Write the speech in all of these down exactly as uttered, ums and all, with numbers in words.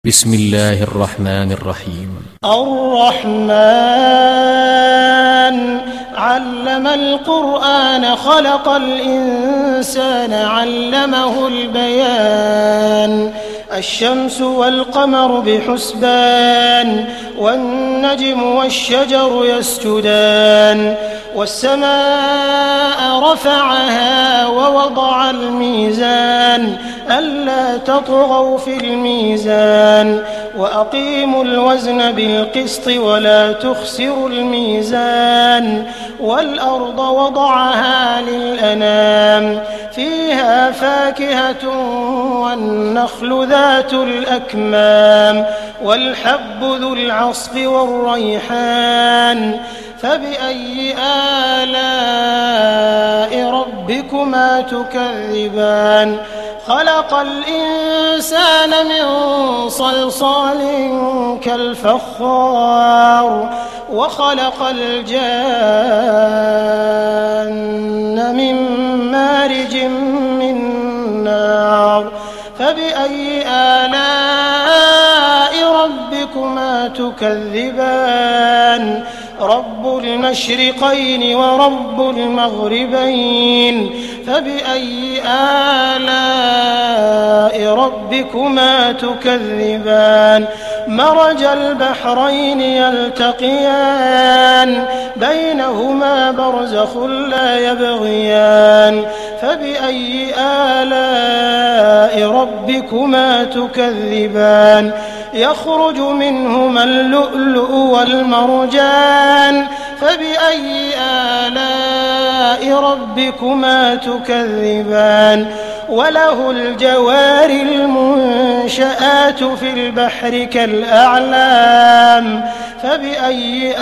بسم الله الرحمن الرحيم. الرحمن علم القرآن خلق الإنسان علمه البيان الشمس والقمر بحسبان والنجم والشجر يسجدان والسماء رفعها ووضع الميزان ألا تطغوا في الميزان وأقيموا الوزن بالقسط ولا تخسروا الميزان والأرض وضعها للأنام فيها فاكهة والنخل ذات الأكمام والحب ذو العصف والريحان فبأي آلاء ربكما تكذبان خلق الإنسان من صلصال كالفخار وخلق الجان من مارج من نار فبأي آلاء ربكما تكذبان رب المشرقين ورب المغربين فبأي آلاء ربكما تكذبان مرج البحرين يلتقيان بينهما برزخ لا يبغيان فبأي آلاء ربكما تكذبان يخرج منهما اللؤلؤ والمرجان فبأي آلاء ربكما تكذبان وله الجوار المنشآت في البحر كالأعلام فبأي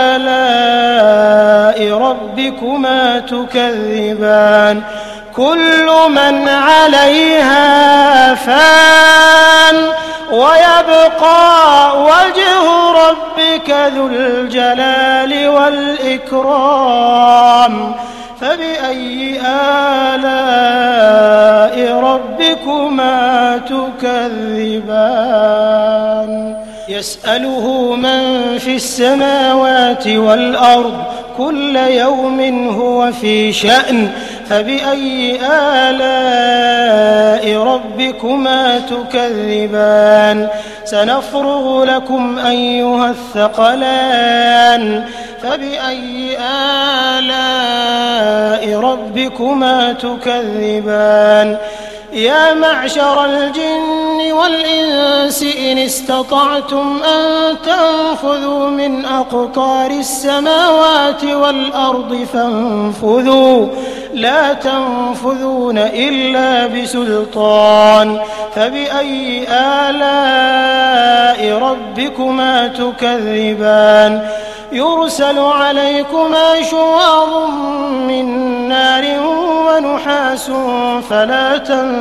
آلاء ربكما تكذبان كل من عليها فان ويبقى وجه ربك ذو الجلال والإكرام فبأي آلاء ربكما تكذبان يسأله من في السماوات والأرض كل يوم هو في شأن فبأي آلاء ربكما تكذبان سنفرغ لكم أيها الثقلان فبأي آلاء ربكما تكذبان يا معشر الجن والإنس إن استطعتم أن تنفذوا من أقطار السماوات والأرض فانفذوا لا تنفذون إلا بسلطان فبأي آلاء ربكما تكذبان يرسل عليكما شواظ من نار ونحاس فلا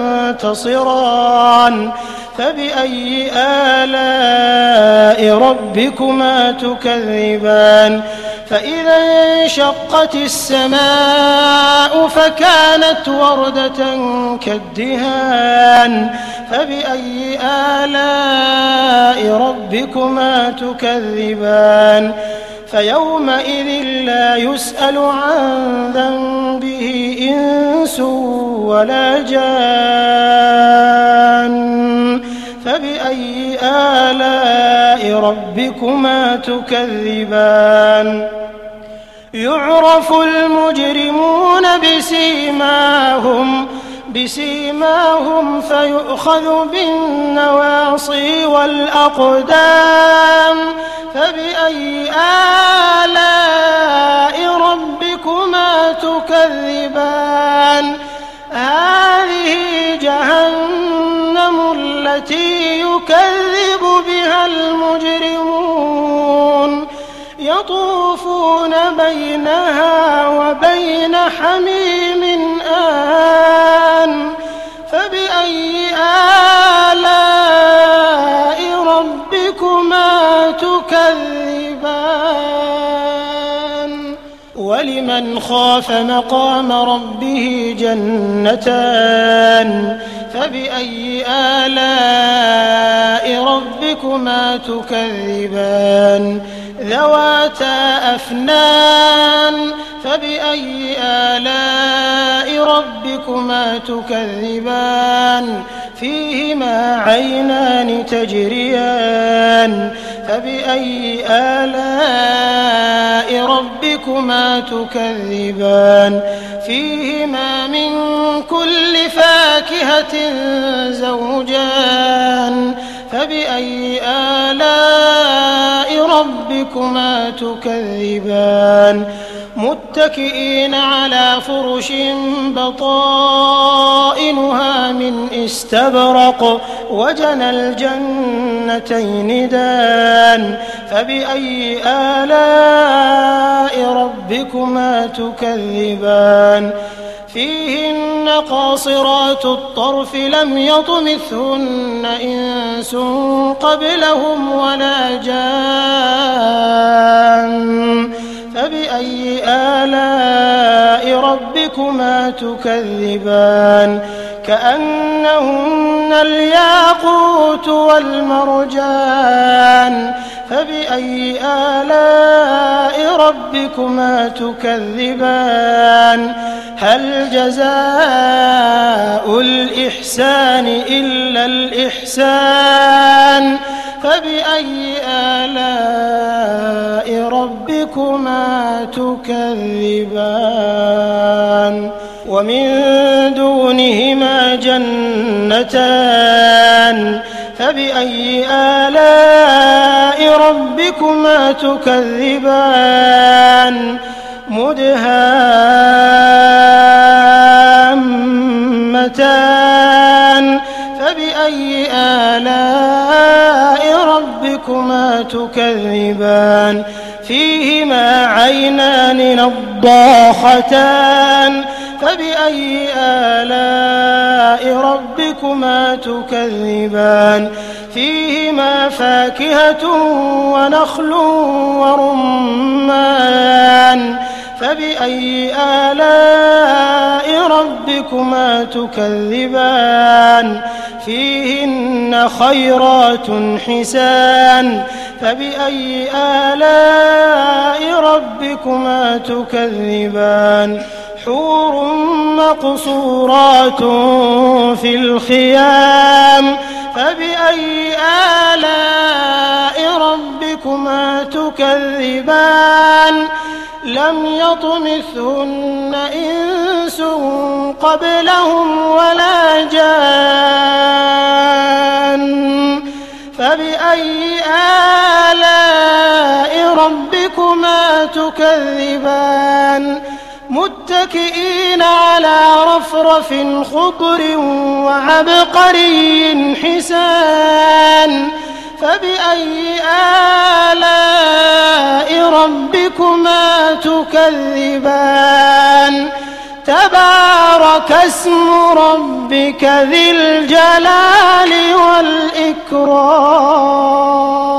تنتصران فبأي آلاء ربكما تكذبان فإذا انشقت السماء فكانت وردة كالدهان فبأي آلاء ربكما تكذبان فيومئذ لا يسأل عن ذنبه إنس ولا جان فبأي آلاء ربكما تكذبان يعرف المجرمون بسيماهم بسيماهم فيؤخذ بالنواصي والأقدام فبأي آلاء ربكما تكذبان هذه جهنم التي يكذب بها المجرمون يطوفون بينها وبين حميم آن فبأي آلاء ربكما تكذبان ولمن خاف مقام ربه جنتان فبأي آلاء ربكما ربكما تكذبان ذواتا أفنان فبأي آلاء ربكما تكذبان فيهما عينان تجريان فبأي آلاء ربكما تكذبان فيهما من كل فاكهة زوجان فبأي آلاء ربكما تكذبان متكئين على فرش بطائنها من استبرق وجنى الجنتين دان فبأي آلاء ربكما تكذبان فيهن قاصرات الطرف لم يطمثهن إنس قبلهم ولا جان فبأي آلاء ربكما تكذبان كأنهن الياقوت والمرجان فبأي آلاء ربكما تكذبان هل جزاء الإحسان إلا الإحسان فبأي آلاء ربكما تكذبان ومن دونهما جنتان فبأي آلاء ربكما تكذبان مدهامتان فبأي آلاء ربكما تكذبان فيهما عينان نضاختان فبأي آلاء ربكما تكذبان فيهما فاكهة ونخل ورمان فبأي آلاء ربكما تكذبان فيهن خيرات حسان فبأي آلاء ربكما تكذبان حور مقصورات في الخيام فبأي آلاء ربكما تكذبان لم يطمثهن إنس قبلهم ولا جان فبأي آلاء ربكما تكذبان متكئين على رفرف خضر وعبقري حسان فبأي آلاء ربكما تكذبان تبارك اسم ربك ذي الجلال والإكرام.